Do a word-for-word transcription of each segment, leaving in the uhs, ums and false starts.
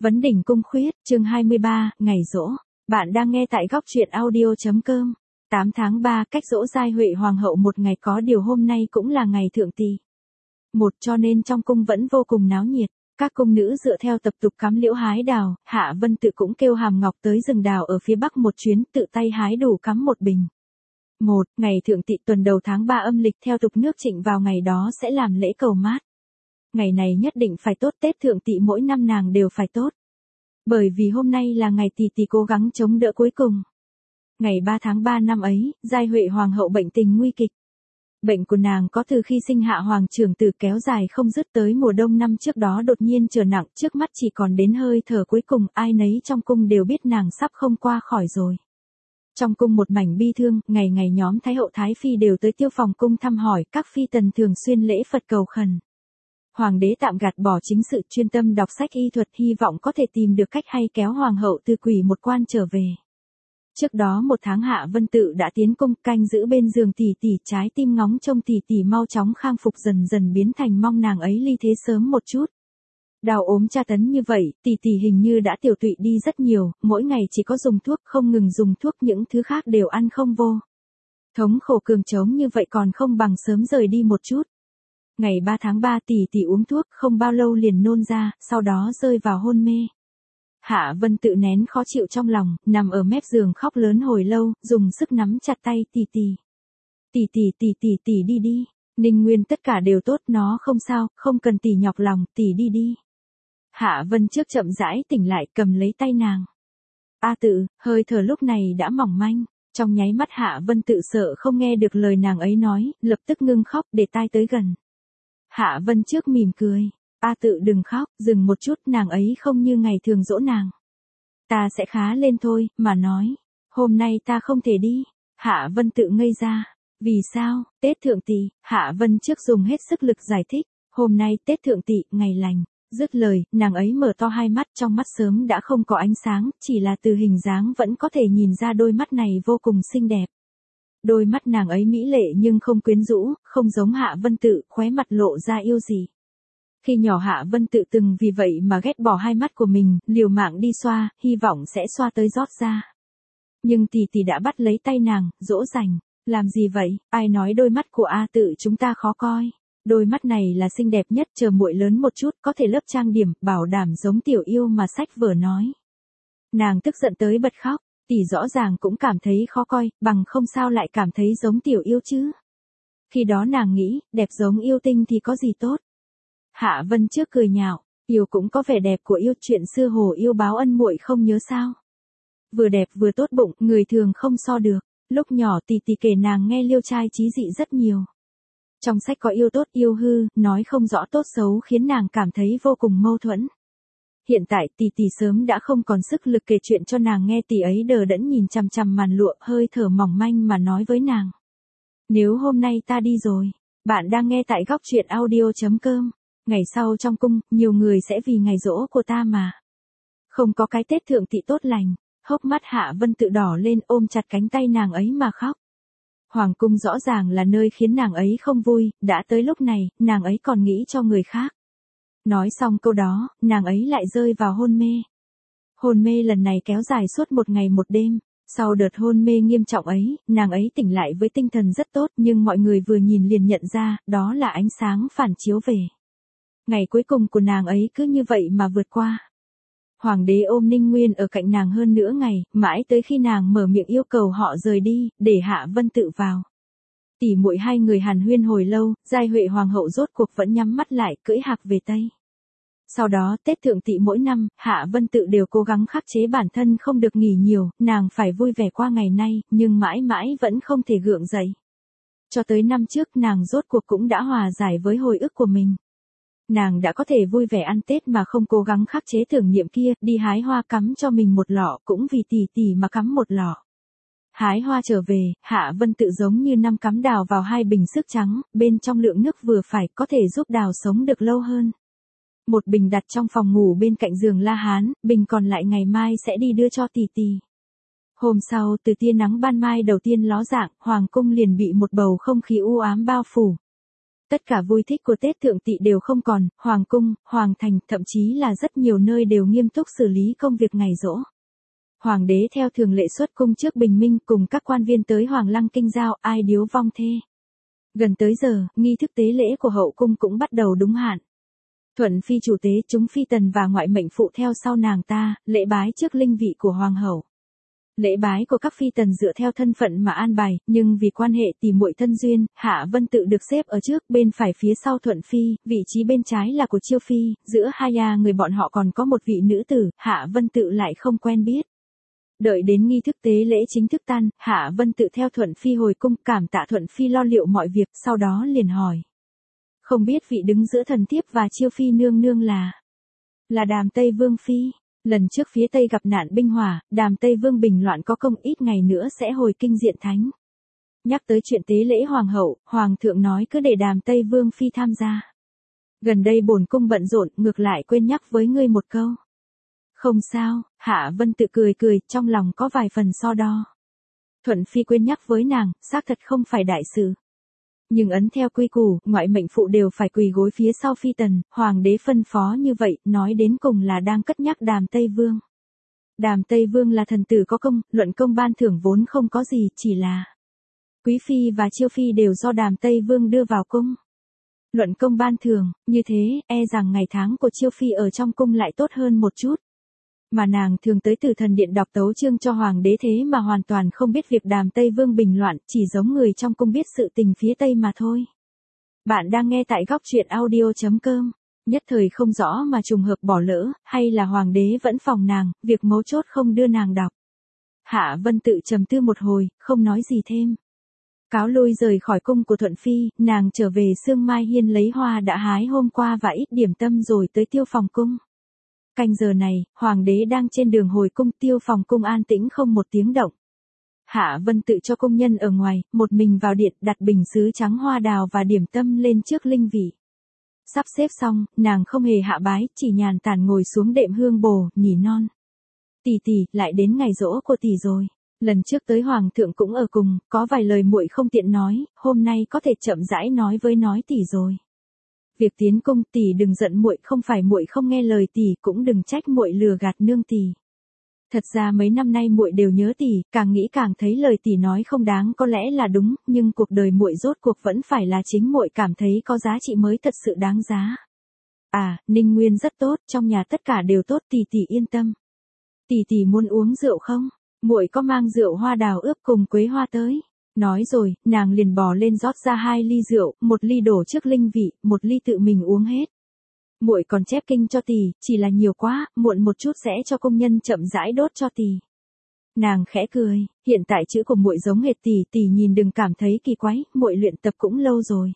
Vấn đỉnh cung khuyết, chương hai mươi ba, ngày giỗ. Bạn đang nghe tại góc truyện audio.com. tám tháng ba, cách giỗ Giai Huệ Hoàng hậu một ngày, có điều hôm nay cũng là ngày thượng tỵ. Một cho nên trong cung vẫn vô cùng náo nhiệt. Các cung nữ dựa theo tập tục cắm liễu hái đào, Hạ Vân Tự cũng kêu Hàm Ngọc tới rừng đào ở phía bắc một chuyến, tự tay hái đủ cắm một bình. Một, ngày thượng tỵ tuần đầu tháng ba âm lịch, theo tục nước Trịnh vào ngày đó sẽ làm lễ cầu mát. Ngày này nhất định phải tốt, Tết thượng tỵ mỗi năm nàng đều phải tốt. Bởi vì hôm nay là ngày tỷ tỷ cố gắng chống đỡ cuối cùng. Ngày ba tháng ba năm ấy, Giai Huệ Hoàng hậu bệnh tình nguy kịch. Bệnh của nàng có từ khi sinh hạ hoàng trưởng tử kéo dài không dứt tới mùa đông năm trước đó đột nhiên trở nặng, trước mắt chỉ còn đến hơi thở cuối cùng, ai nấy trong cung đều biết nàng sắp không qua khỏi rồi. Trong cung một mảnh bi thương, ngày ngày nhóm Thái hậu Thái phi đều tới Tiêu Phòng cung thăm hỏi, các phi tần thường xuyên lễ Phật cầu khẩn. Hoàng đế tạm gạt bỏ chính sự, chuyên tâm đọc sách y thuật, hy vọng có thể tìm được cách hay kéo hoàng hậu từ quỷ một quan trở về. Trước đó một tháng Hạ Vân Tự đã tiến cung, canh giữ bên giường tỷ tỷ, trái tim ngóng trông tỷ tỷ mau chóng khang phục, dần dần biến thành mong nàng ấy ly thế sớm một chút. Đau ốm tra tấn như vậy, tỷ tỷ hình như đã tiểu tụy đi rất nhiều, mỗi ngày chỉ có dùng thuốc, không ngừng dùng thuốc, những thứ khác đều ăn không vô. Thống khổ cường trống như vậy còn không bằng sớm rời đi một chút. Ngày ba tháng ba tỷ tỷ uống thuốc, không bao lâu liền nôn ra, sau đó rơi vào hôn mê. Hạ Vân Tự nén khó chịu trong lòng, nằm ở mép giường khóc lớn hồi lâu, dùng sức nắm chặt tay tỷ tỷ. Tỷ tỷ tỷ tỷ tỷ đi đi, Ninh Nguyên tất cả đều tốt, nó không sao, không cần tỷ nhọc lòng, tỷ đi đi. Hạ Vân trước chậm rãi tỉnh lại, cầm lấy tay nàng. A Tự, hơi thở lúc này đã mỏng manh, trong nháy mắt Hạ Vân Tự sợ không nghe được lời nàng ấy nói, lập tức ngưng khóc, để tai tới gần. Hạ Vân trước mỉm cười. A Tự đừng khóc, dừng một chút, nàng ấy không như ngày thường dỗ nàng. Ta sẽ khá lên thôi, mà nói. Hôm nay ta không thể đi. Hạ Vân Tự ngây ra. Vì sao? Tết thượng tỵ. Hạ Vân trước dùng hết sức lực giải thích. Hôm nay Tết thượng tỵ, ngày lành. Dứt lời, nàng ấy mở to hai mắt, trong mắt sớm đã không có ánh sáng, chỉ là từ hình dáng vẫn có thể nhìn ra đôi mắt này vô cùng xinh đẹp. Đôi mắt nàng ấy mỹ lệ nhưng không quyến rũ, không giống Hạ Vân Tự, khóe mặt lộ ra yêu gì. Khi nhỏ Hạ Vân Tự từng vì vậy mà ghét bỏ hai mắt của mình, liều mạng đi xoa, hy vọng sẽ xoa tới rót ra. Nhưng tỷ tỷ đã bắt lấy tay nàng, dỗ dành. Làm gì vậy, ai nói đôi mắt của A Tự chúng ta khó coi. Đôi mắt này là xinh đẹp nhất, chờ muội lớn một chút, có thể lớp trang điểm, bảo đảm giống tiểu yêu mà sách vở nói. Nàng tức giận tới bật khóc, tỷ rõ ràng cũng cảm thấy khó coi, bằng không sao lại cảm thấy giống tiểu yêu chứ. Khi đó nàng nghĩ, đẹp giống yêu tinh thì có gì tốt. Hạ Vân trước cười nhạo, yêu cũng có vẻ đẹp của yêu, chuyện xưa hồ yêu báo ân muội không nhớ sao. Vừa đẹp vừa tốt bụng, người thường không so được. Lúc nhỏ tỷ tỷ kể nàng nghe liêu trai chí dị rất nhiều. Trong sách có yêu tốt yêu hư, nói không rõ tốt xấu khiến nàng cảm thấy vô cùng mâu thuẫn. Hiện tại tỷ tỷ sớm đã không còn sức lực kể chuyện cho nàng nghe, tỷ ấy đờ đẫn nhìn chằm chằm màn lụa, hơi thở mỏng manh mà nói với nàng. Nếu hôm nay ta đi rồi, bạn đang nghe tại góc truyện audio.com. Ngày sau trong cung, nhiều người sẽ vì ngày giỗ của ta mà không có cái Tết thượng tỵ tốt lành. Hốc mắt Hạ Vân Tự đỏ lên, ôm chặt cánh tay nàng ấy mà khóc. Hoàng cung rõ ràng là nơi khiến nàng ấy không vui, đã tới lúc này, nàng ấy còn nghĩ cho người khác. Nói xong câu đó, nàng ấy lại rơi vào hôn mê. Hôn mê lần này kéo dài suốt một ngày một đêm. Sau đợt hôn mê nghiêm trọng ấy, nàng ấy tỉnh lại với tinh thần rất tốt, nhưng mọi người vừa nhìn liền nhận ra, đó là ánh sáng phản chiếu về. Ngày cuối cùng của nàng ấy cứ như vậy mà vượt qua. Hoàng đế ôm Ninh Nguyên ở cạnh nàng hơn nửa ngày, mãi tới khi nàng mở miệng yêu cầu họ rời đi, để Hạ Vân Tự vào. Tỉ muội hai người hàn huyên hồi lâu, Giai Huệ Hoàng hậu rốt cuộc vẫn nhắm mắt lại, cưỡi hạc về Tây. Sau đó, Tết thượng tỵ mỗi năm, Hạ Vân Tự đều cố gắng khắc chế bản thân không được nghỉ nhiều, nàng phải vui vẻ qua ngày nay, nhưng mãi mãi vẫn không thể gượng dậy. Cho tới năm trước nàng rốt cuộc cũng đã hòa giải với hồi ức của mình. Nàng đã có thể vui vẻ ăn Tết mà không cố gắng khắc chế tưởng niệm kia, đi hái hoa cắm cho mình một lọ, cũng vì tỷ tỷ mà cắm một lọ. Hái hoa trở về, Hạ Vân Tự giống như năm cắm đào vào hai bình sức trắng, bên trong lượng nước vừa phải, có thể giúp đào sống được lâu hơn. Một bình đặt trong phòng ngủ bên cạnh giường La Hán, bình còn lại ngày mai sẽ đi đưa cho tỷ tỷ. Hôm sau, từ tia nắng ban mai đầu tiên ló dạng, hoàng cung liền bị một bầu không khí u ám bao phủ. Tất cả vui thích của Tết Thượng Tỵ đều không còn, Hoàng cung, Hoàng thành, thậm chí là rất nhiều nơi đều nghiêm túc xử lý công việc ngày giỗ. Hoàng đế theo thường lệ xuất cung trước bình minh cùng các quan viên tới Hoàng lăng kinh giao, ai điếu vong thê. Gần tới giờ, nghi thức tế lễ của hậu cung cũng bắt đầu đúng hạn. Thuận phi chủ tế, chúng phi tần và ngoại mệnh phụ theo sau nàng ta, lễ bái trước linh vị của hoàng hậu. Lễ bái của các phi tần dựa theo thân phận mà an bài, nhưng vì quan hệ tỷ muội thân duyên, Hạ Vân Tự được xếp ở trước, bên phải phía sau Thuận phi, vị trí bên trái là của Chiêu phi, giữa hai nhà người bọn họ còn có một vị nữ tử, Hạ Vân Tự lại không quen biết. Đợi đến nghi thức tế lễ chính thức tan, Hạ Vân Tự theo Thuận phi hồi cung, cảm tạ Thuận phi lo liệu mọi việc, sau đó liền hỏi. Không biết vị đứng giữa thần thiếp và Chiêu phi nương nương là... Là Đàm Tây Vương phi. Lần trước phía Tây gặp nạn binh hỏa, Đàm Tây Vương bình loạn có công, ít ngày nữa sẽ hồi kinh diện thánh. Nhắc tới chuyện tế lễ hoàng hậu, hoàng thượng nói cứ để Đàm Tây Vương phi tham gia. Gần đây bổn cung bận rộn, ngược lại quên nhắc với ngươi một câu. Không sao, Hạ Vân Tự cười cười, trong lòng có vài phần so đo. Thuận phi quên nhắc với nàng, xác thật không phải đại sự. Nhưng ấn theo quy củ, ngoại mệnh phụ đều phải quỳ gối phía sau phi tần, hoàng đế phân phó như vậy, nói đến cùng là đang cất nhắc Đàm Tây Vương. Đàm Tây Vương là thần tử có công, luận công ban thưởng vốn không có gì, chỉ là Quý phi và Chiêu phi đều do Đàm Tây Vương đưa vào cung. Luận công ban thưởng, như thế, e rằng ngày tháng của Chiêu phi ở trong cung lại tốt hơn một chút. Mà nàng thường tới Tử Thần Điện đọc tấu chương cho hoàng đế, thế mà hoàn toàn không biết việc Đàm Tây Vương bình loạn, chỉ giống người trong cung biết sự tình phía Tây mà thôi. Bạn đang nghe tại góc truyện audio chấm com. Nhất thời không rõ mà trùng hợp bỏ lỡ, hay là hoàng đế vẫn phòng nàng, việc mấu chốt không đưa nàng đọc. Hạ Vân Tự trầm tư một hồi, không nói gì thêm. Cáo lui rời khỏi cung của Thuận phi, nàng trở về Sương Mai Hiên lấy hoa đã hái hôm qua và ít điểm tâm rồi tới Tiêu Phòng cung. Canh giờ này, hoàng đế đang trên đường hồi cung, Tiêu Phòng cung an tĩnh không một tiếng động. Hạ Vân Tự cho công nhân ở ngoài, một mình vào điện, đặt bình sứ trắng hoa đào và điểm tâm lên trước linh vị. Sắp xếp xong, nàng không hề hạ bái, chỉ nhàn tản ngồi xuống đệm hương bồ, nỉ non. Tỷ tỷ, lại đến ngày giỗ của tỷ rồi. Lần trước tới hoàng thượng cũng ở cùng, có vài lời muội không tiện nói, hôm nay có thể chậm rãi nói với nói tỷ rồi. Việc tiến cung, tỷ đừng giận muội, không phải muội không nghe lời tỷ, cũng đừng trách muội lừa gạt nương tỷ. Thật ra mấy năm nay muội đều nhớ tỷ, càng nghĩ càng thấy lời tỷ nói không đáng, có lẽ là đúng, nhưng cuộc đời muội rốt cuộc vẫn phải là chính muội cảm thấy có giá trị mới thật sự đáng giá. À, Ninh Nguyên rất tốt, trong nhà tất cả đều tốt, tỷ tỷ yên tâm. Tỷ tỷ muốn uống rượu không? Muội có mang rượu hoa đào ướp cùng quế hoa tới. Nói rồi, nàng liền bò lên rót ra hai ly rượu, một ly đổ trước linh vị, một ly tự mình uống hết. Muội còn chép kinh cho tỷ, chỉ là nhiều quá, muộn một chút sẽ cho công nhân chậm rãi đốt cho tỷ. Nàng khẽ cười, hiện tại chữ của muội giống hệt tỷ, tỷ nhìn đừng cảm thấy kỳ quái, muội luyện tập cũng lâu rồi.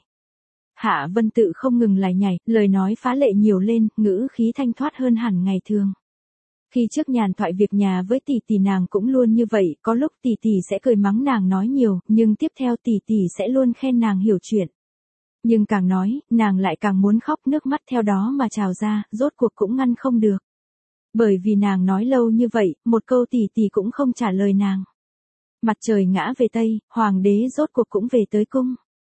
Hạ Vân Tự không ngừng lải nhải, lời nói phá lệ nhiều lên, ngữ khí thanh thoát hơn hẳn ngày thường. Khi trước nhàn thoại việc nhà với tỷ tỷ nàng cũng luôn như vậy, có lúc tỷ tỷ sẽ cười mắng nàng nói nhiều, nhưng tiếp theo tỷ tỷ sẽ luôn khen nàng hiểu chuyện. Nhưng càng nói, nàng lại càng muốn khóc, nước mắt theo đó mà trào ra, rốt cuộc cũng ngăn không được. Bởi vì nàng nói lâu như vậy, một câu tỷ tỷ cũng không trả lời nàng. Mặt trời ngã về Tây, hoàng đế rốt cuộc cũng về tới cung.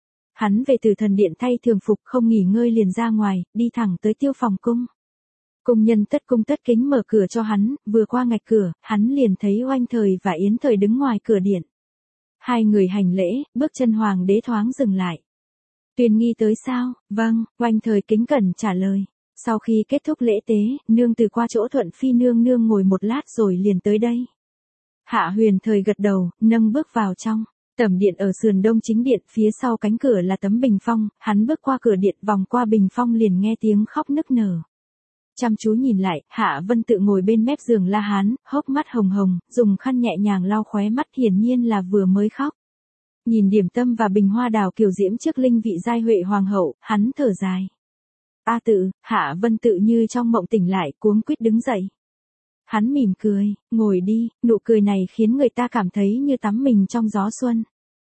Hắn về từ thần điện thay thường phục, không nghỉ ngơi liền ra ngoài, đi thẳng tới Tiêu Phòng cung. Cung nhân tất cung tất kính mở cửa cho hắn, vừa qua ngạch cửa, hắn liền thấy Oanh Thời và Yến Thời đứng ngoài cửa điện. Hai người hành lễ, bước chân hoàng đế thoáng dừng lại. Tuyền nghi tới sao? Vâng, Oanh Thời kính cẩn trả lời. Sau khi kết thúc lễ tế, nương từ qua chỗ Thuận phi nương nương ngồi một lát rồi liền tới đây. Hạ Huyền Thời gật đầu, nâng bước vào trong. Tẩm điện ở sườn đông chính điện, phía sau cánh cửa là tấm bình phong, hắn bước qua cửa điện vòng qua bình phong liền nghe tiếng khóc nức nở. Chăm chú nhìn lại, Hạ Vân Tự ngồi bên mép giường La Hán, hốc mắt hồng hồng, dùng khăn nhẹ nhàng lau khóe mắt, hiển nhiên là vừa mới khóc. Nhìn điểm tâm và bình hoa đào kiều diễm trước linh vị giai huệ hoàng hậu, hắn thở dài. A Tự, Hạ Vân Tự như trong mộng tỉnh lại, cuống quýt đứng dậy. Hắn mỉm cười, ngồi đi, nụ cười này khiến người ta cảm thấy như tắm mình trong gió xuân.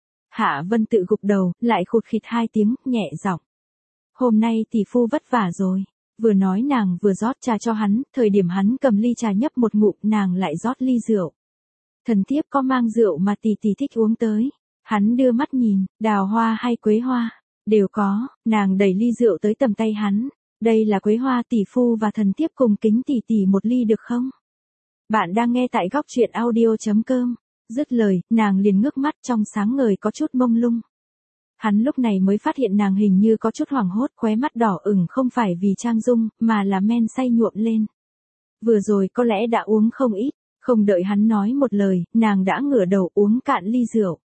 Hạ Vân Tự gục đầu, lại khụt khịt hai tiếng, nhẹ giọng. Hôm nay tỷ phu vất vả rồi. Vừa nói nàng vừa rót trà cho hắn, thời điểm hắn cầm ly trà nhấp một ngụm, nàng lại rót ly rượu. Thần thiếp có mang rượu mà tỷ tỷ thích uống tới. Hắn đưa mắt nhìn, đào hoa hay quế hoa. Đều có, nàng đẩy ly rượu tới tầm tay hắn. Đây là Quế Hoa tỷ phu và thần thiếp cùng kính tỷ tỷ một ly được không? Bạn đang nghe tại góc truyện audio.com. Dứt lời, nàng liền ngước mắt trong sáng ngời có chút mông lung. Hắn lúc này mới phát hiện nàng hình như có chút hoảng hốt, khóe mắt đỏ ửng không phải vì trang dung, mà là men say nhuộm lên. Vừa rồi có lẽ đã uống không ít, không đợi hắn nói một lời, nàng đã ngửa đầu uống cạn ly rượu.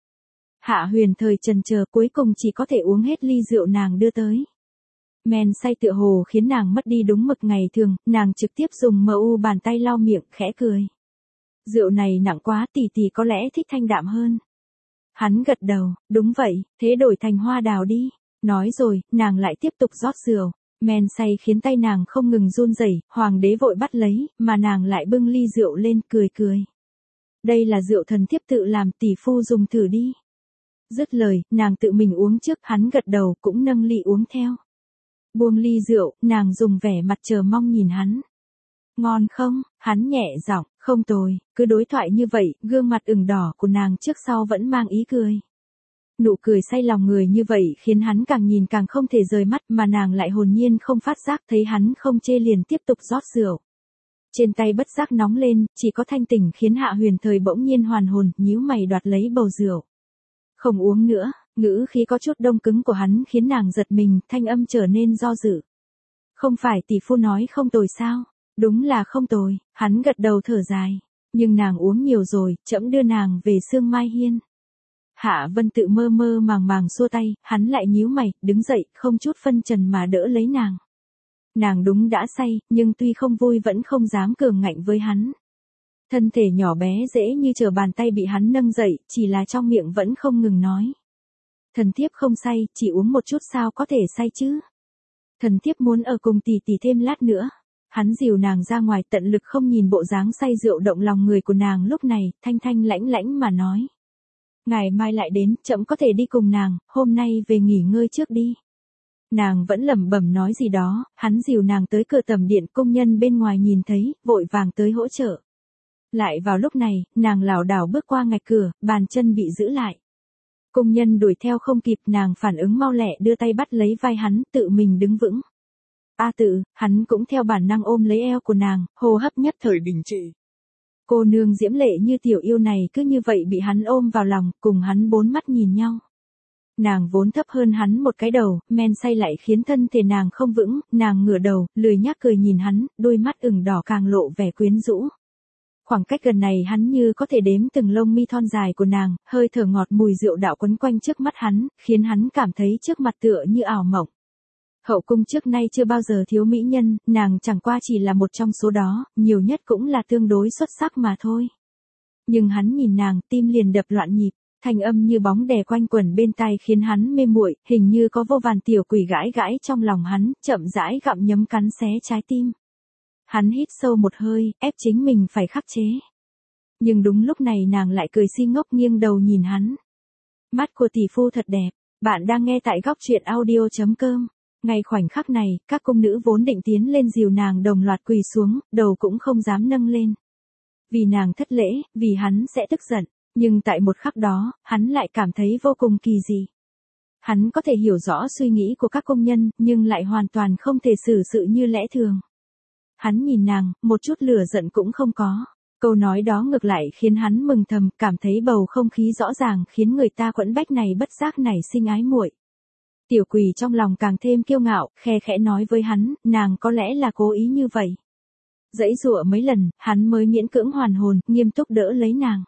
Hạ Huyền thời chần chờ cuối cùng chỉ có thể uống hết ly rượu nàng đưa tới. Men say tựa hồ khiến nàng mất đi đúng mực ngày thường, nàng trực tiếp dùng mờ u bàn tay lau miệng, khẽ cười. Rượu này nặng quá, tỷ tỷ có lẽ thích thanh đạm hơn. Hắn gật đầu, đúng vậy, thế đổi thành hoa đào đi. Nói rồi, nàng lại tiếp tục rót rượu. Men say khiến tay nàng không ngừng run rẩy, hoàng đế vội bắt lấy, mà nàng lại bưng ly rượu lên, cười cười. Đây là rượu thần thiếp tự làm, tỷ phu dùng thử đi. Dứt lời, nàng tự mình uống trước, hắn gật đầu, cũng nâng ly uống theo. Buông ly rượu, nàng dùng vẻ mặt chờ mong nhìn hắn. Ngon không? Hắn nhẹ giọng, không tồi. Cứ đối thoại như vậy, gương mặt ửng đỏ của nàng trước sau vẫn mang ý cười. Nụ cười say lòng người như vậy khiến hắn càng nhìn càng không thể rời mắt, mà nàng lại hồn nhiên không phát giác, thấy hắn không chê liền tiếp tục rót rượu. Trên tay bất giác nóng lên, chỉ có thanh tỉnh khiến Hạ Huyền thời bỗng nhiên hoàn hồn, nhíu mày đoạt lấy bầu rượu. Không uống nữa. Ngữ khí có chút đông cứng của hắn khiến nàng giật mình, thanh âm trở nên do dự. Không phải tỷ phu nói không tồi sao? Đúng là không tồi, hắn gật đầu thở dài. Nhưng nàng uống nhiều rồi, trẫm đưa nàng về Sương Mai Hiên. Hạ Vân tự mơ mơ màng màng xua tay, hắn lại nhíu mày, đứng dậy, không chút phân trần mà đỡ lấy nàng. Nàng đúng đã say, nhưng tuy không vui vẫn không dám cường ngạnh với hắn. Thân thể nhỏ bé dễ như trở bàn tay bị hắn nâng dậy, chỉ là trong miệng vẫn không ngừng nói. Thần thiếp không say, chỉ uống một chút sao có thể say chứ? Thần thiếp muốn ở cùng tỷ tỷ thêm lát nữa. Hắn dìu nàng ra ngoài, tận lực không nhìn bộ dáng say rượu động lòng người của nàng lúc này, thanh thanh lãnh lãnh mà nói. Ngày mai lại đến, trẫm có thể đi cùng nàng, hôm nay về nghỉ ngơi trước đi. Nàng vẫn lẩm bẩm nói gì đó, hắn dìu nàng tới cửa tầm điện, công nhân bên ngoài nhìn thấy, vội vàng tới hỗ trợ. Lại vào lúc này, nàng lảo đảo bước qua ngạch cửa, bàn chân bị giữ lại. Công nhân đuổi theo không kịp, nàng phản ứng mau lẹ đưa tay bắt lấy vai hắn, tự mình đứng vững. A tự, hắn cũng theo bản năng ôm lấy eo của nàng, hô hấp nhất thời đình trệ. Cô nương diễm lệ như tiểu yêu này cứ như vậy bị hắn ôm vào lòng, cùng hắn bốn mắt nhìn nhau. Nàng vốn thấp hơn hắn một cái đầu, men say lại khiến thân thể nàng không vững, nàng ngửa đầu, lười nhác cười nhìn hắn, đôi mắt ửng đỏ càng lộ vẻ quyến rũ. Khoảng cách gần này hắn như có thể đếm từng lông mi thon dài của nàng, hơi thở ngọt mùi rượu đạo quấn quanh trước mắt hắn, khiến hắn cảm thấy trước mặt tựa như ảo mộng. Hậu cung trước nay chưa bao giờ thiếu mỹ nhân, nàng chẳng qua chỉ là một trong số đó, nhiều nhất cũng là tương đối xuất sắc mà thôi. Nhưng hắn nhìn nàng, tim liền đập loạn nhịp, thanh âm như bóng đè quanh quẩn bên tai khiến hắn mê muội, hình như có vô vàn tiểu quỷ gãi gãi trong lòng hắn, chậm rãi gặm nhấm cắn xé trái tim. Hắn hít sâu một hơi, ép chính mình phải khắc chế. Nhưng đúng lúc này nàng lại cười si ngốc nghiêng đầu nhìn hắn. Mắt của tỷ phu thật đẹp, bạn đang nghe tại góc truyện audio.com. Ngay khoảnh khắc này, các cung nữ vốn định tiến lên dìu nàng đồng loạt quỳ xuống, đầu cũng không dám nâng lên. Vì nàng thất lễ, vì hắn sẽ tức giận, nhưng tại một khắc đó, hắn lại cảm thấy vô cùng kỳ dị. Hắn có thể hiểu rõ suy nghĩ của các công nhân, nhưng lại hoàn toàn không thể xử sự như lẽ thường. Hắn nhìn nàng, một chút lửa giận cũng không có. Câu nói đó ngược lại khiến hắn mừng thầm, cảm thấy bầu không khí rõ ràng khiến người ta quẫn bách này bất giác nảy sinh ái muội. Tiểu quỷ trong lòng càng thêm kiêu ngạo, khe khẽ nói với hắn, nàng có lẽ là cố ý như vậy. Dãy dụa mấy lần, hắn mới miễn cưỡng hoàn hồn, nghiêm túc đỡ lấy nàng.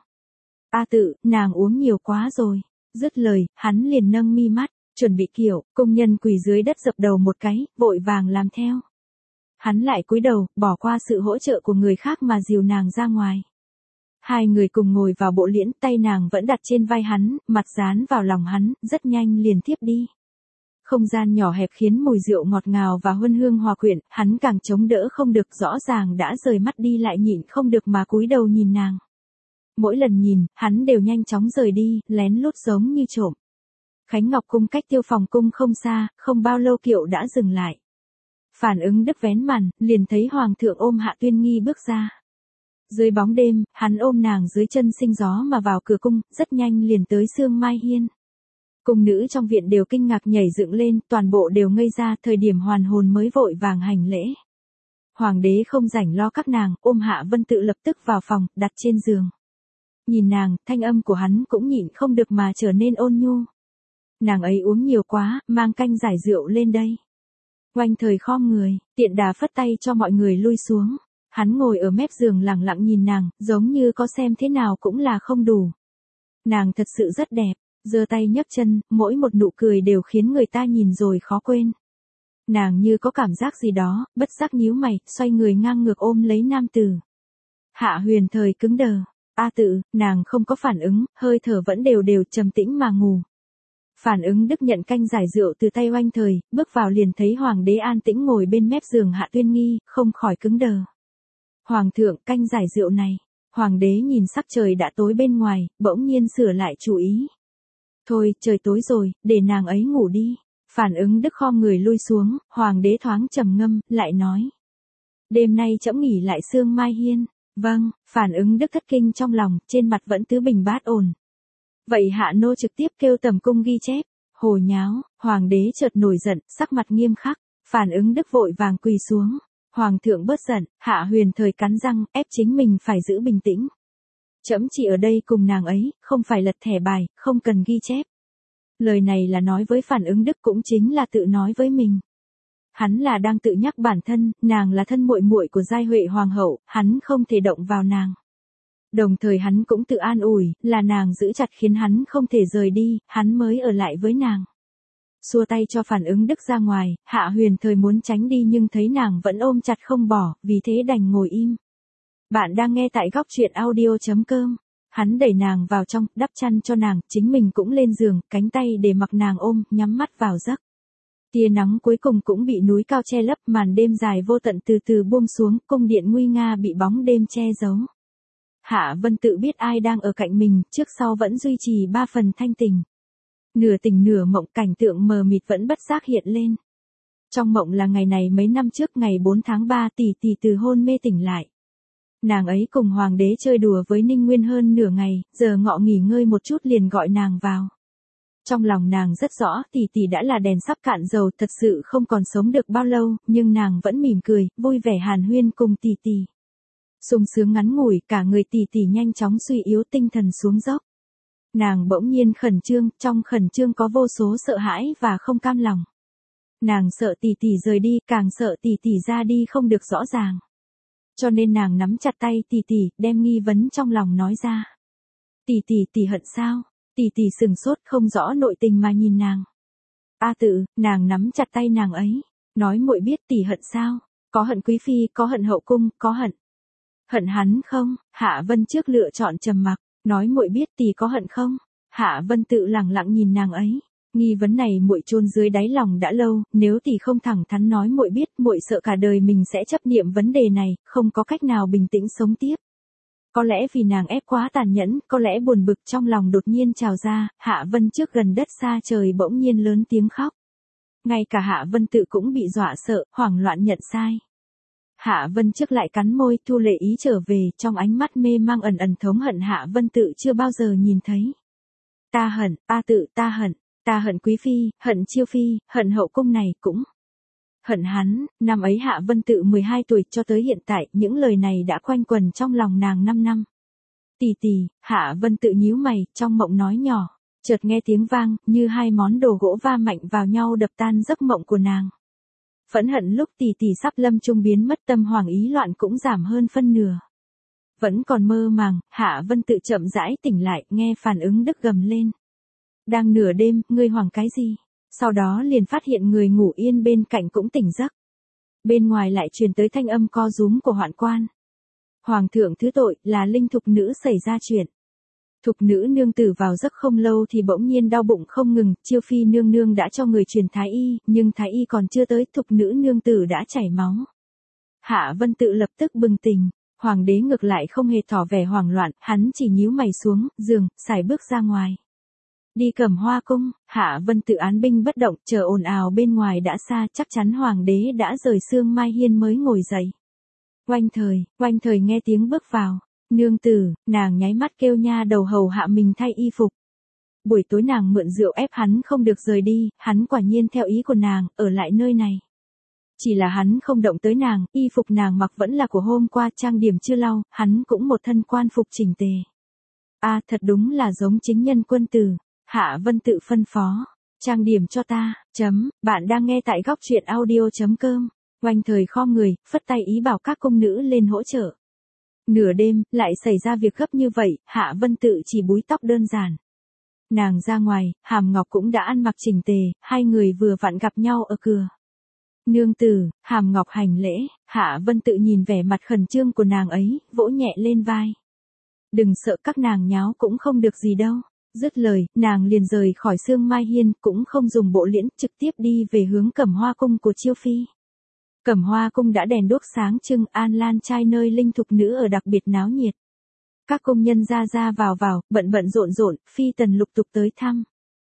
A tự, nàng uống nhiều quá rồi. Dứt lời, hắn liền nâng mi mắt, chuẩn bị kiểu, công nhân quỳ dưới đất dập đầu một cái, vội vàng làm theo. Hắn lại cúi đầu, bỏ qua sự hỗ trợ của người khác mà dìu nàng ra ngoài. Hai người cùng ngồi vào bộ liễn, tay nàng vẫn đặt trên vai hắn, mặt dán vào lòng hắn, rất nhanh liền tiếp đi. Không gian nhỏ hẹp khiến mùi rượu ngọt ngào và huân hương hòa quyện, hắn càng chống đỡ không được, rõ ràng đã rời mắt đi lại nhịn không được mà cúi đầu nhìn nàng. Mỗi lần nhìn, hắn đều nhanh chóng rời đi, lén lút giống như trộm. Khánh Ngọc cung cách Tiêu Phòng cung không xa, không bao lâu kiệu đã dừng lại. Phản ứng đứt vén màn, liền thấy Hoàng thượng ôm Hạ Tuyên Nghi bước ra. Dưới bóng đêm, hắn ôm nàng dưới chân sinh gió mà vào cửa cung, rất nhanh liền tới Sương Mai Hiên. Cung nữ trong viện đều kinh ngạc nhảy dựng lên, toàn bộ đều ngây ra, thời điểm hoàn hồn mới vội vàng hành lễ. Hoàng đế không rảnh lo các nàng, ôm Hạ Vân Tự lập tức vào phòng, đặt trên giường. Nhìn nàng, thanh âm của hắn cũng nhịn không được mà trở nên ôn nhu. Nàng ấy uống nhiều quá, mang canh giải rượu lên đây. Oanh thời khom người, tiện đà phất tay cho mọi người lui xuống. Hắn ngồi ở mép giường lặng lặng nhìn nàng, giống như có xem thế nào cũng là không đủ. Nàng thật sự rất đẹp, giơ tay nhấc chân, mỗi một nụ cười đều khiến người ta nhìn rồi khó quên. Nàng như có cảm giác gì đó, bất giác nhíu mày, xoay người ngang ngược ôm lấy nam tử. Hạ Huyền Thời cứng đờ, A Tự, nàng không có phản ứng, hơi thở vẫn đều đều trầm tĩnh mà ngủ. Phản ứng Đức nhận canh giải rượu từ tay Oanh Thời, bước vào liền thấy hoàng đế an tĩnh ngồi bên mép giường Hạ Tuyên Nghi, không khỏi cứng đờ. Hoàng thượng, canh giải rượu này. Hoàng đế nhìn sắc trời đã tối bên ngoài, bỗng nhiên sửa lại chủ ý. Thôi, trời tối rồi, để nàng ấy ngủ đi. Phản ứng Đức khom người lui xuống, hoàng đế thoáng trầm ngâm, lại nói. Đêm nay trẫm nghỉ lại sương mai hiên. Vâng, phản ứng Đức thất kinh trong lòng, trên mặt vẫn tứ bình bát ổn. Vậy hạ nô trực tiếp kêu tầm cung ghi chép. Hồ nháo, hoàng đế chợt nổi giận, sắc mặt nghiêm khắc. Phản ứng Đức vội vàng quỳ xuống. Hoàng thượng bớt giận, Hạ Huyền Thời cắn răng, ép chính mình phải giữ bình tĩnh. Trẫm chỉ ở đây cùng nàng ấy, không phải lật thẻ bài, không cần ghi chép. Lời này là nói với phản ứng Đức cũng chính là tự nói với mình. Hắn là đang tự nhắc bản thân, nàng là thân muội muội của Giai Huệ Hoàng hậu, hắn không thể động vào nàng. Đồng thời hắn cũng tự an ủi, là nàng giữ chặt khiến hắn không thể rời đi, hắn mới ở lại với nàng. Xua tay cho phản ứng Đức ra ngoài, Hạ Huyền Thời muốn tránh đi nhưng thấy nàng vẫn ôm chặt không bỏ, vì thế đành ngồi im. Bạn đang nghe tại góc truyện audio chấm com. Hắn đẩy nàng vào trong, đắp chăn cho nàng, chính mình cũng lên giường, cánh tay để mặc nàng ôm, nhắm mắt vào giấc. Tia nắng cuối cùng cũng bị núi cao che lấp, màn đêm dài vô tận từ từ buông xuống, cung điện nguy nga bị bóng đêm che giấu. Hạ Vân Tự biết ai đang ở cạnh mình, trước sau vẫn duy trì ba phần thanh tình. Nửa tỉnh nửa mộng, cảnh tượng mờ mịt vẫn bất giác hiện lên. Trong mộng là ngày này mấy năm trước, ngày bốn tháng ba, tỷ tỷ từ hôn mê tỉnh lại. Nàng ấy cùng hoàng đế chơi đùa với Ninh Nguyên hơn nửa ngày, giờ ngọ nghỉ ngơi một chút liền gọi nàng vào. Trong lòng nàng rất rõ, tỷ tỷ đã là đèn sắp cạn dầu, thật sự không còn sống được bao lâu, nhưng nàng vẫn mỉm cười, vui vẻ hàn huyên cùng tỷ tỷ. Sung sướng ngắn ngủi, cả người tỷ tỷ nhanh chóng suy yếu, tinh thần xuống dốc. Nàng bỗng nhiên khẩn trương, trong khẩn trương có vô số sợ hãi và không cam lòng. Nàng sợ tỷ tỷ rời đi, càng sợ tỷ tỷ ra đi không được rõ ràng. Cho nên nàng nắm chặt tay tỷ tỷ, đem nghi vấn trong lòng nói ra. Tỷ tỷ, tỷ hận sao? Tỷ tỷ sừng sốt không rõ nội tình mà nhìn nàng. A Tự, nàng nắm chặt tay nàng ấy, nói muội biết tỷ hận sao? Có hận quý phi, có hận hậu cung, có hận. Hận hắn không? Hạ Vân trước lựa chọn trầm mặc, nói muội biết tỷ có hận không? Hạ Vân Tự lặng lặng nhìn nàng ấy. Nghi vấn này muội chôn dưới đáy lòng đã lâu, nếu tỷ không thẳng thắn nói muội biết, muội sợ cả đời mình sẽ chấp niệm vấn đề này, không có cách nào bình tĩnh sống tiếp. Có lẽ vì nàng ép quá tàn nhẫn, có lẽ buồn bực trong lòng đột nhiên trào ra, Hạ Vân trước gần đất xa trời bỗng nhiên lớn tiếng khóc. Ngay cả Hạ Vân Tự cũng bị dọa sợ, hoảng loạn nhận sai. Hạ Vân trước lại cắn môi, thu lệ ý trở về, trong ánh mắt mê mang ẩn ẩn thống hận Hạ Vân Tự chưa bao giờ nhìn thấy. Ta hận, A Tự, ta hận. Ta hận quý phi, hận chiêu phi, hận hậu cung này cũng. Hận hắn, năm ấy Hạ Vân Tự mười hai tuổi cho tới hiện tại, những lời này đã quanh quẩn trong lòng nàng năm năm. Tỷ tỷ, Hạ Vân Tự nhíu mày, trong mộng nói nhỏ, chợt nghe tiếng vang, như hai món đồ gỗ va mạnh vào nhau đập tan giấc mộng của nàng. Phẫn hận lúc tỷ tỷ sắp lâm chung biến mất, tâm hoàng ý loạn cũng giảm hơn phân nửa. Vẫn còn mơ màng, Hạ Vân Tự chậm rãi tỉnh lại, nghe phản ứng Đức gầm lên. Đang nửa đêm, ngươi hoảng cái gì? Sau đó liền phát hiện người ngủ yên bên cạnh cũng tỉnh giấc. Bên ngoài lại truyền tới thanh âm co rúm của hoạn quan. Hoàng thượng thứ tội, là Linh thục nữ xảy ra chuyện. Thục nữ nương tử vào giấc không lâu thì bỗng nhiên đau bụng không ngừng, chiêu phi nương nương đã cho người truyền thái y, nhưng thái y còn chưa tới, thục nữ nương tử đã chảy máu. Hạ Vân Tự lập tức bừng tỉnh, hoàng đế ngược lại không hề tỏ vẻ hoảng loạn, hắn chỉ nhíu mày xuống, giường, xài bước ra ngoài. Đi Cẩm Hoa cung, Hạ Vân Tự án binh bất động, chờ ồn ào bên ngoài đã xa, chắc chắn hoàng đế đã rời sương mai hiên mới ngồi dậy. Oanh Thời, Oanh Thời nghe tiếng bước vào, nương tử, nàng nháy mắt kêu nha đầu hầu hạ mình thay y phục. buổi tối nàng mượn rượu ép hắn không được rời đi, hắn quả nhiên theo ý của nàng, ở lại nơi này. Chỉ là hắn không động tới nàng, y phục nàng mặc vẫn là của hôm qua, trang điểm chưa lau, hắn cũng một thân quan phục chỉnh tề. A à, thật đúng là giống chính nhân quân tử. Hạ Vân tự phân phó. Trang điểm cho ta, chấm, bạn đang nghe tại góc truyện audio.com. Oanh thời khom người, phất tay ý bảo các công nữ lên hỗ trợ. Nửa đêm, lại xảy ra việc gấp như vậy, Hạ Vân tự chỉ búi tóc đơn giản. Nàng ra ngoài, Hàm Ngọc cũng đã ăn mặc chỉnh tề, hai người vừa vặn gặp nhau ở cửa. Nương tử, Hàm Ngọc hành lễ, Hạ Vân tự nhìn vẻ mặt khẩn trương của nàng ấy, vỗ nhẹ lên vai. Đừng sợ, các nàng nháo cũng không được gì đâu. Dứt lời, nàng liền rời khỏi Sương Mai Hiên, cũng không dùng bộ liễn, trực tiếp đi về hướng Cẩm Hoa cung của Chiêu phi. Cẩm Hoa cung đã đèn đuốc sáng trưng, an lan trai nơi linh thục nữ ở đặc biệt náo nhiệt. Các công nhân ra ra vào vào, bận bận rộn rộn, phi tần lục tục tới thăm.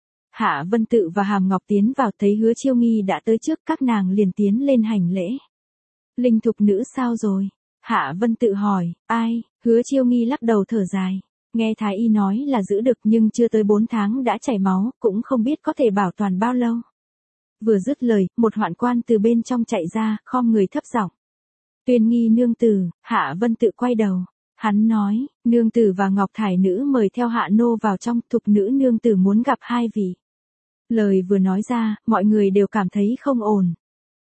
Hạ Vân tự và Hàm Ngọc tiến vào, thấy Hứa Chiêu Nghi đã tới trước, các nàng liền tiến lên hành lễ. Linh thục nữ sao rồi? Hạ Vân tự hỏi. Ai? Hứa Chiêu Nghi lắc đầu thở dài. Nghe thái y nói là giữ được, nhưng chưa tới bốn tháng đã chảy máu, cũng không biết có thể bảo toàn bao lâu. Vừa dứt lời, một hoạn quan từ bên trong chạy ra, khom người thấp giọng. Tuyên Nghi nương tử. Hạ Vân tự quay đầu. Hắn nói, nương tử và Ngọc Thải nữ mời theo hạ nô vào trong, thục nữ nương tử muốn gặp hai vị. Lời vừa nói ra, mọi người đều cảm thấy không ổn.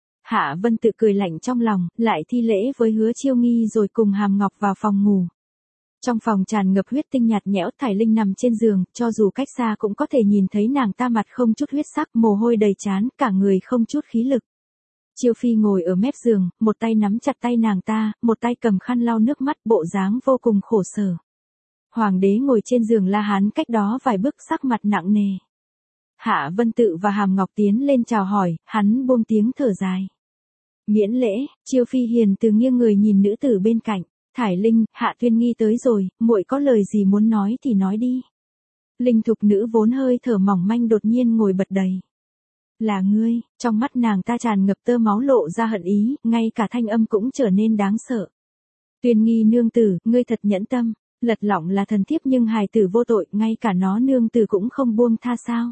Hạ Vân tự cười lạnh trong lòng, lại thi lễ với Hứa Chiêu Nghi rồi cùng Hàm Ngọc vào phòng ngủ. Trong phòng tràn ngập huyết tinh nhạt nhẽo, Thải Linh nằm trên giường, cho dù cách xa cũng có thể nhìn thấy nàng ta mặt không chút huyết sắc, mồ hôi đầy trán, cả người không chút khí lực. Chiêu phi ngồi ở mép giường, một tay nắm chặt tay nàng ta, một tay cầm khăn lau nước mắt, bộ dáng vô cùng khổ sở. Hoàng đế ngồi trên giường La Hán cách đó vài bước, sắc mặt nặng nề. Hạ Vân tự và Hàm Ngọc tiến lên chào hỏi, hắn buông tiếng thở dài. Miễn lễ. Chiêu phi hiền từ nghiêng người nhìn nữ tử bên cạnh. Thải Linh, Hạ Tuyên Nghi tới rồi, muội có lời gì muốn nói thì nói đi. Linh thục nữ vốn hơi thở mỏng manh đột nhiên ngồi bật đầy. Là ngươi. Trong mắt nàng ta tràn ngập tơ máu, lộ ra hận ý, ngay cả thanh âm cũng trở nên đáng sợ. Tuyên Nghi nương tử, ngươi thật nhẫn tâm. Lật lọng là thần thiếp nhưng hài tử vô tội, ngay cả nó nương tử cũng không buông tha sao?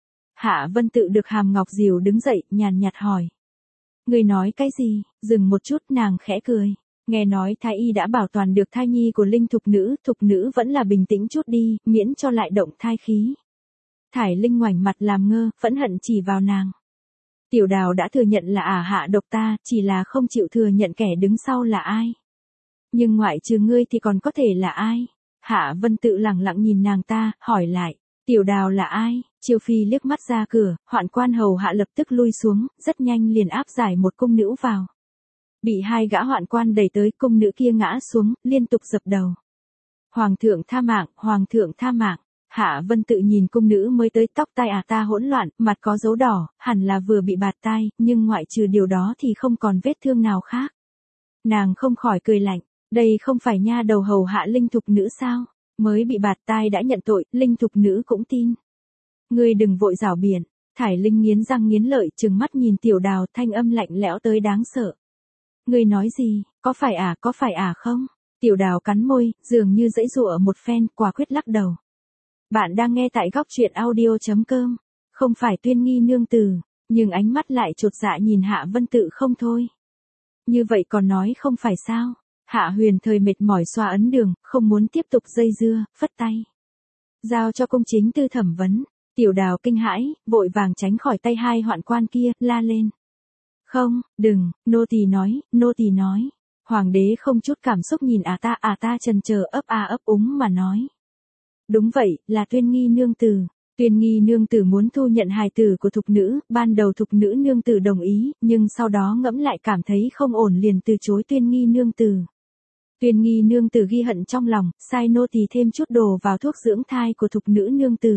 Hạ Vân tự được Hàm Ngọc dìu đứng dậy, nhàn nhạt hỏi. Ngươi nói cái gì? Dừng một chút, nàng khẽ cười. Nghe nói thái y đã bảo toàn được thai nhi của Linh thục nữ, thục nữ vẫn là bình tĩnh chút đi, miễn cho lại động thai khí. Thải Linh ngoảnh mặt làm ngơ, phẫn hận chỉ vào nàng. Tiểu Đào đã thừa nhận là ả hạ độc ta, chỉ là không chịu thừa nhận kẻ đứng sau là ai. Nhưng ngoại trừ ngươi thì còn có thể là ai? Hạ Vân tự lẳng lặng nhìn nàng ta, hỏi lại. Tiểu Đào là ai? Chiêu phi liếc mắt ra cửa, hoạn quan hầu hạ lập tức lui xuống, rất nhanh liền áp giải một cung nữ vào. Bị hai gã hoạn quan đẩy tới, cung nữ kia ngã xuống, liên tục dập đầu. Hoàng thượng tha mạng, hoàng thượng tha mạng. Hạ Vân tự nhìn cung nữ mới tới, tóc tai à ta hỗn loạn, mặt có dấu đỏ, hẳn là vừa bị bạt tai, nhưng ngoại trừ điều đó thì không còn vết thương nào khác. Nàng không khỏi cười lạnh, đây không phải nha đầu hầu hạ Linh thục nữ sao? Mới bị bạt tai đã nhận tội, Linh thục nữ cũng tin. Ngươi đừng vội rảo biện. Thải Linh nghiến răng nghiến lợi, trừng mắt nhìn Tiểu Đào, thanh âm lạnh lẽo tới đáng sợ. Ngươi nói gì, có phải à, có phải à không? Tiểu Đào cắn môi, dường như giãy giụa một phen, quả quyết lắc đầu. Bạn đang nghe tại góc truyện audio.com. Không phải Tuyên Nghi nương tử, nhưng ánh mắt lại chột dạ nhìn Hạ Vân tự không thôi. Như vậy còn nói không phải sao? Hạ Huyền thời mệt mỏi xoa ấn đường, không muốn tiếp tục dây dưa, phất tay. Giao cho công chính tư thẩm vấn. Tiểu Đào kinh hãi, vội vàng tránh khỏi tay hai hoạn quan kia, la lên. Không, đừng, nô tỳ nói, nô tỳ nói. Hoàng đế không chút cảm xúc nhìn à ta, à ta chần chờ ấp a ấp úng mà nói. Đúng vậy, là Tuyên Nghi nương tử. Tuyên Nghi nương tử muốn thu nhận hài tử của thục nữ, ban đầu thục nữ nương tử đồng ý, nhưng sau đó ngẫm lại cảm thấy không ổn liền từ chối Tuyên Nghi nương tử. Tuyên Nghi nương tử ghi hận trong lòng, sai nô tỳ thêm chút đồ vào thuốc dưỡng thai của thục nữ nương tử.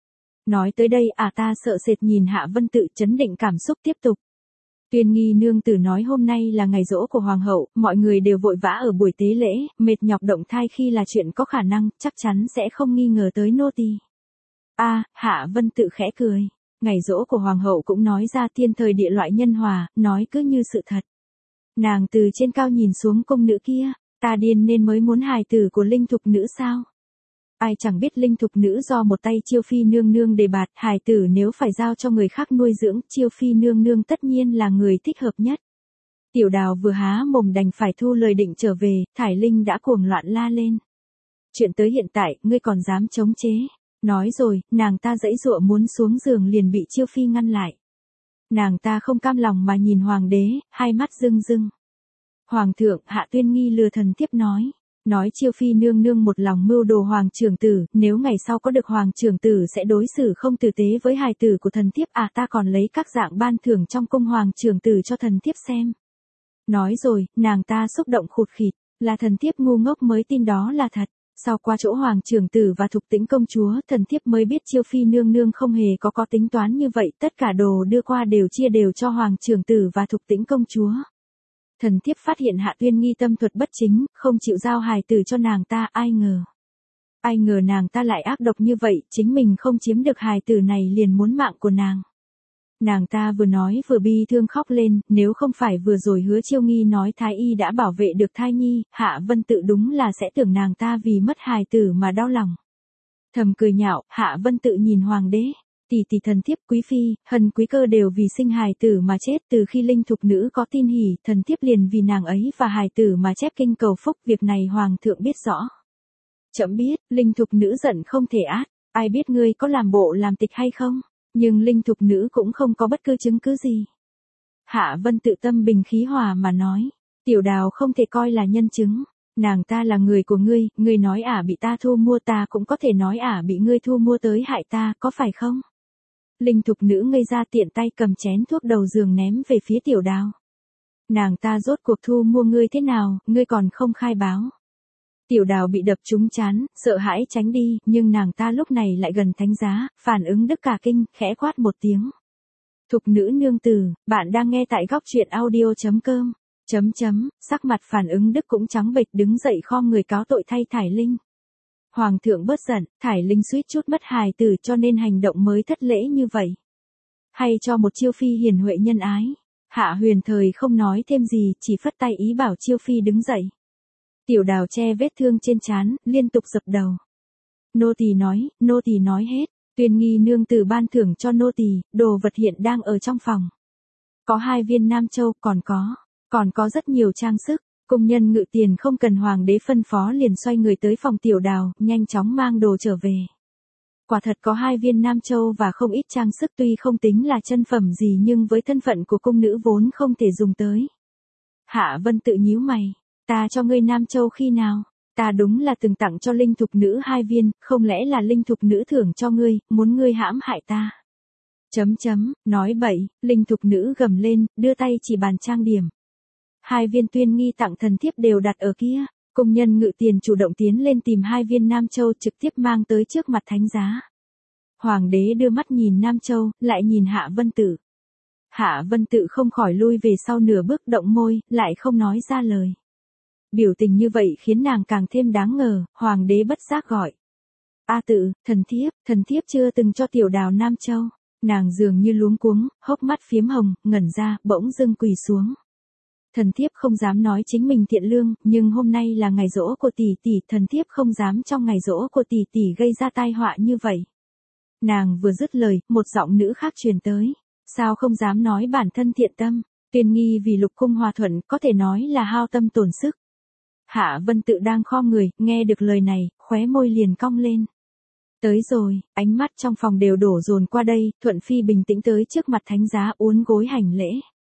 Nói tới đây à ta sợ sệt nhìn Hạ Vân tự, chấn định cảm xúc tiếp tục. Tuyên Nghi nương tử nói hôm nay là ngày giỗ của hoàng hậu, mọi người đều vội vã ở buổi tế lễ, mệt nhọc động thai khi là chuyện có khả năng, chắc chắn sẽ không nghi ngờ tới nô tỳ. A, Hạ Vân tự khẽ cười. Ngày giỗ của hoàng hậu cũng nói ra thiên thời địa loại nhân hòa, nói cứ như sự thật. Nàng từ trên cao nhìn xuống cung nữ kia, ta điên nên mới muốn hài tử của Linh thục nữ sao? Ai chẳng biết linh thục nữ do một tay Chiêu Phi nương nương đề bạt, hài tử nếu phải giao cho người khác nuôi dưỡng, Chiêu Phi nương nương tất nhiên là người thích hợp nhất. Tiểu Đào vừa há mồm đành phải thu lời định trở về, Thải Linh đã cuồng loạn la lên. Chuyện tới hiện tại, ngươi còn dám chống chế. Nói rồi, nàng ta giãy giụa muốn xuống giường liền bị Chiêu Phi ngăn lại. Nàng ta không cam lòng mà nhìn hoàng đế, hai mắt rưng rưng. Hoàng thượng, Hạ Tuyên Nghi lừa thần thiếp nói. Nói Chiêu Phi nương nương một lòng mưu đồ hoàng trưởng tử, nếu ngày sau có được hoàng trưởng tử sẽ đối xử không tử tế với hài tử của thần thiếp, à ta còn lấy các dạng ban thưởng trong cung hoàng trưởng tử cho thần thiếp xem. Nói rồi, nàng ta xúc động khụt khịt, là thần thiếp ngu ngốc mới tin đó là thật. Sau qua chỗ hoàng trưởng tử và Thục Tĩnh công chúa, thần thiếp mới biết Chiêu Phi nương nương không hề có có tính toán như vậy, tất cả đồ đưa qua đều chia đều cho hoàng trưởng tử và Thục Tĩnh công chúa. Thần thiếp phát hiện Hạ Tuyên Nghi tâm thuật bất chính, không chịu giao hài tử cho nàng ta, ai ngờ. Ai ngờ nàng ta lại ác độc như vậy, chính mình không chiếm được hài tử này liền muốn mạng của nàng. Nàng ta vừa nói vừa bi thương khóc lên, nếu không phải vừa rồi Hứa Chiêu Nghi nói Thái Y đã bảo vệ được thai nhi, Hạ Vân Tự đúng là sẽ tưởng nàng ta vì mất hài tử mà đau lòng. Thầm cười nhạo, Hạ Vân Tự nhìn hoàng đế, tỷ tỷ thần thiếp quý phi, hân quý cơ đều vì sinh hài tử mà chết, từ khi linh thục nữ có tin hỉ, thần thiếp liền vì nàng ấy và hài tử mà chép kinh cầu phúc, việc này hoàng thượng biết rõ. Chậm biết, linh thục nữ giận không thể át, ai biết ngươi có làm bộ làm tịch hay không? Nhưng linh thục nữ cũng không có bất cứ chứng cứ gì. Hạ Vân Tự tâm bình khí hòa mà nói, Tiểu Đào không thể coi là nhân chứng, nàng ta là người của ngươi, ngươi nói ả bị ta thu mua, ta cũng có thể nói ả bị ngươi thu mua tới hại ta, có phải không? Linh thục nữ ngây ra, tiện tay cầm chén thuốc đầu giường ném về phía Tiểu Đào. Nàng ta rốt cuộc thu mua ngươi thế nào, ngươi còn không khai báo. Tiểu Đào bị đập trúng chán, sợ hãi tránh đi, nhưng nàng ta lúc này lại gần thánh giá, phản ứng đức cả kinh, khẽ quát một tiếng. Thục nữ nương tử, bạn đang nghe tại góc truyện audio chấm com. Chấm chấm, sắc mặt phản ứng đức cũng trắng bệch, đứng dậy khom người cáo tội thay Thải Linh. Hoàng thượng bớt giận, Thải Linh suýt chút mất hài tử cho nên hành động mới thất lễ như vậy. Hay cho một Chiêu Phi hiền huệ nhân ái. Hạ Huyền Thời không nói thêm gì, chỉ phất tay ý bảo Chiêu Phi đứng dậy. Tiểu Đào che vết thương trên trán, liên tục dập đầu. Nô tỳ nói, nô tỳ nói hết, Tuyên Nghi nương tử ban thưởng cho nô tỳ, đồ vật hiện đang ở trong phòng. Có hai viên Nam Châu, còn có, còn có rất nhiều trang sức, công nhân ngự tiền không cần hoàng đế phân phó liền xoay người tới phòng Tiểu Đào, nhanh chóng mang đồ trở về. Quả thật có hai viên Nam Châu và không ít trang sức, tuy không tính là chân phẩm gì nhưng với thân phận của cung nữ vốn không thể dùng tới. Hạ Vân Tự nhíu mày. Ta cho ngươi Nam Châu khi nào? Ta đúng là từng tặng cho linh thục nữ hai viên, không lẽ là linh thục nữ thưởng cho ngươi, muốn ngươi hãm hại ta? Chấm chấm, nói bậy, linh thục nữ gầm lên, đưa tay chỉ bàn trang điểm. Hai viên Tuyên Nghi tặng thần thiếp đều đặt ở kia, công nhân ngự tiền chủ động tiến lên tìm hai viên Nam Châu trực tiếp mang tới trước mặt thánh giá. Hoàng đế đưa mắt nhìn Nam Châu, lại nhìn Hạ Vân Tự. Hạ Vân Tự không khỏi lui về sau nửa bước, động môi, lại không nói ra lời. Biểu tình như vậy khiến nàng càng thêm đáng ngờ, hoàng đế bất giác gọi. A Tự, thần thiếp, thần thiếp chưa từng cho Tiểu Đào Nam Châu. Nàng dường như luống cuống, hốc mắt phiếm hồng, ngẩn ra, bỗng dưng quỳ xuống. Thần thiếp không dám nói chính mình thiện lương, nhưng hôm nay là ngày giỗ của tỷ tỷ, thần thiếp không dám trong ngày giỗ của tỷ tỷ gây ra tai họa như vậy. Nàng vừa dứt lời, một giọng nữ khác truyền tới. Sao không dám nói bản thân thiện tâm, Tuyên Nghi vì lục cung hòa thuận, có thể nói là hao tâm tổn sức. Hạ Vân Tự đang khom người, nghe được lời này, khóe môi liền cong lên. Tới rồi, ánh mắt trong phòng đều đổ dồn qua đây, Thuận Phi bình tĩnh tới trước mặt thánh giá uốn gối hành lễ.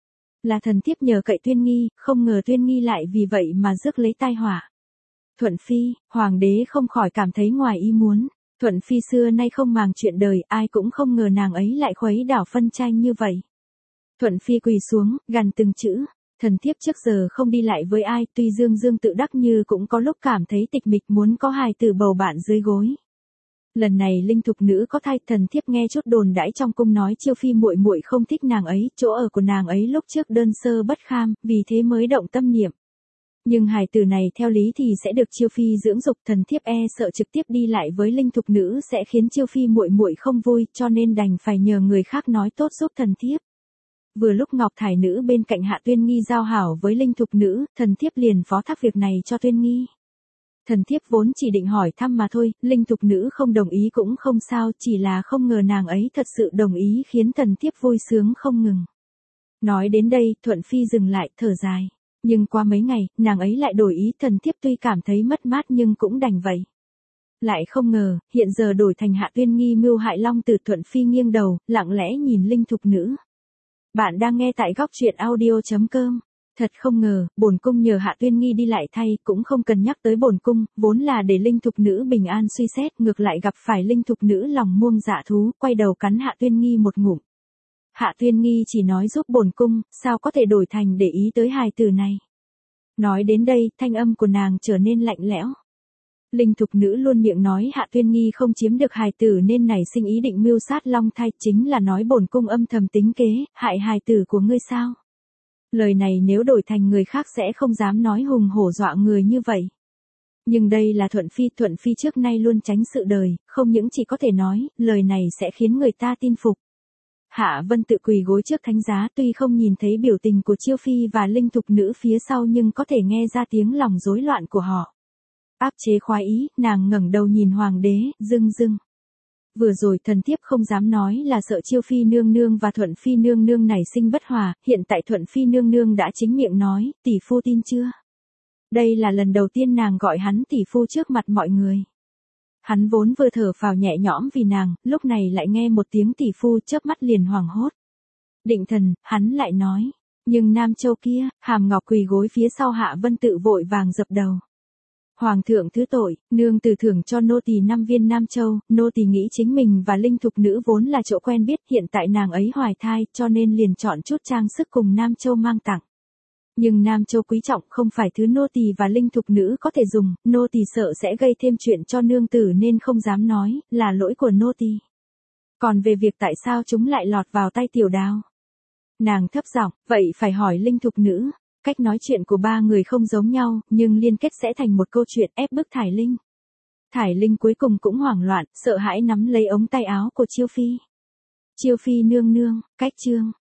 Là thần thiếp nhờ cậy Tuyên Nghi, không ngờ Tuyên Nghi lại vì vậy mà rước lấy tai họa. Thuận Phi, hoàng đế không khỏi cảm thấy ngoài ý muốn. Thuận Phi xưa nay không màng chuyện đời, ai cũng không ngờ nàng ấy lại khuấy đảo phân tranh như vậy. Thuận Phi quỳ xuống, gằn từng chữ. Thần thiếp trước giờ không đi lại với ai, tuy dương dương tự đắc như cũng có lúc cảm thấy tịch mịch, muốn có hài tử bầu bạn dưới gối. Lần này linh thục nữ có thai, thần thiếp nghe chút đồn đãi trong cung nói Chiêu Phi muội muội không thích nàng ấy, chỗ ở của nàng ấy lúc trước đơn sơ bất kham, vì thế mới động tâm niệm. Nhưng hài tử này theo lý thì sẽ được Chiêu Phi dưỡng dục, thần thiếp e sợ trực tiếp đi lại với linh thục nữ sẽ khiến Chiêu Phi muội muội không vui, cho nên đành phải nhờ người khác nói tốt giúp thần thiếp. Vừa lúc Ngọc Thải nữ bên cạnh Hạ Tuyên Nghi giao hảo với linh thục nữ, thần thiếp liền phó thác việc này cho Tuyên Nghi. Thần thiếp vốn chỉ định hỏi thăm mà thôi, Linh Thục nữ không đồng ý cũng không sao, chỉ là không ngờ nàng ấy thật sự đồng ý khiến thần thiếp vui sướng không ngừng. Nói đến đây, Thuận Phi dừng lại, thở dài. Nhưng qua mấy ngày, nàng ấy lại đổi ý, thần thiếp tuy cảm thấy mất mát nhưng cũng đành vậy. Lại không ngờ, hiện giờ đổi thành Hạ Tuyên Nghi mưu hại Long Tử. Thuận Phi nghiêng đầu, lặng lẽ nhìn Linh Thục nữ. Bạn đang nghe tại góc truyện audio chấm com. Thật không ngờ, bổn cung nhờ Hạ Tuyên Nghi đi lại thay, cũng không cần nhắc tới bổn cung, vốn là để Linh Thục nữ bình an suy xét, ngược lại gặp phải Linh Thục nữ lòng muông dạ thú, quay đầu cắn Hạ Tuyên Nghi một ngụm. Hạ Tuyên Nghi chỉ nói giúp bổn cung, sao có thể đổi thành để ý tới hài tử này. Nói đến đây, thanh âm của nàng trở nên lạnh lẽo. Linh Thục nữ luôn miệng nói Hạ Tuyên Nghi không chiếm được hài tử nên nảy sinh ý định mưu sát Long Thai, chính là nói bổn cung âm thầm tính kế, hại hài tử của ngươi sao? Lời này nếu đổi thành người khác sẽ không dám nói hùng hổ dọa người như vậy. Nhưng đây là Thuận Phi, Thuận Phi trước nay luôn tránh sự đời, không những chỉ có thể nói, lời này sẽ khiến người ta tin phục. Hạ Vân tự quỳ gối trước thánh giá, tuy không nhìn thấy biểu tình của Chiêu Phi và Linh Thục nữ phía sau nhưng có thể nghe ra tiếng lòng rối loạn của họ. Áp chế khoái ý, nàng ngẩng đầu nhìn hoàng đế, dưng dưng. Vừa rồi thần thiếp không dám nói là sợ Chiêu Phi nương nương và Thuận Phi nương nương nảy sinh bất hòa, hiện tại Thuận Phi nương nương đã chính miệng nói, tỷ phu tin chưa? Đây là lần đầu tiên nàng gọi hắn tỷ phu trước mặt mọi người. Hắn vốn vừa thở phào nhẹ nhõm vì nàng, lúc này lại nghe một tiếng tỷ phu, chớp mắt liền hoảng hốt. Định thần, hắn lại nói, nhưng Nam Châu kia, Hàm Ngọc quỳ gối phía sau Hạ Vân tự vội vàng dập đầu. Hoàng thượng thứ tội, nương từ thưởng cho nô tỳ năm viên Nam Châu, nô tỳ nghĩ chính mình và Linh Thục nữ vốn là chỗ quen biết, hiện tại nàng ấy hoài thai, cho nên liền chọn chút trang sức cùng Nam Châu mang tặng. Nhưng Nam Châu quý trọng không phải thứ nô tỳ và Linh Thục nữ có thể dùng, nô tỳ sợ sẽ gây thêm chuyện cho nương tử nên không dám nói, là lỗi của nô tỳ. Còn về việc tại sao chúng lại lọt vào tay Tiểu Đào, nàng thấp giọng, vậy phải hỏi Linh Thục nữ. Cách nói chuyện của ba người không giống nhau, nhưng liên kết sẽ thành một câu chuyện ép bức Thải Linh. Thải Linh cuối cùng cũng hoảng loạn, sợ hãi nắm lấy ống tay áo của Chiêu Phi. Chiêu Phi nương nương, cách chương,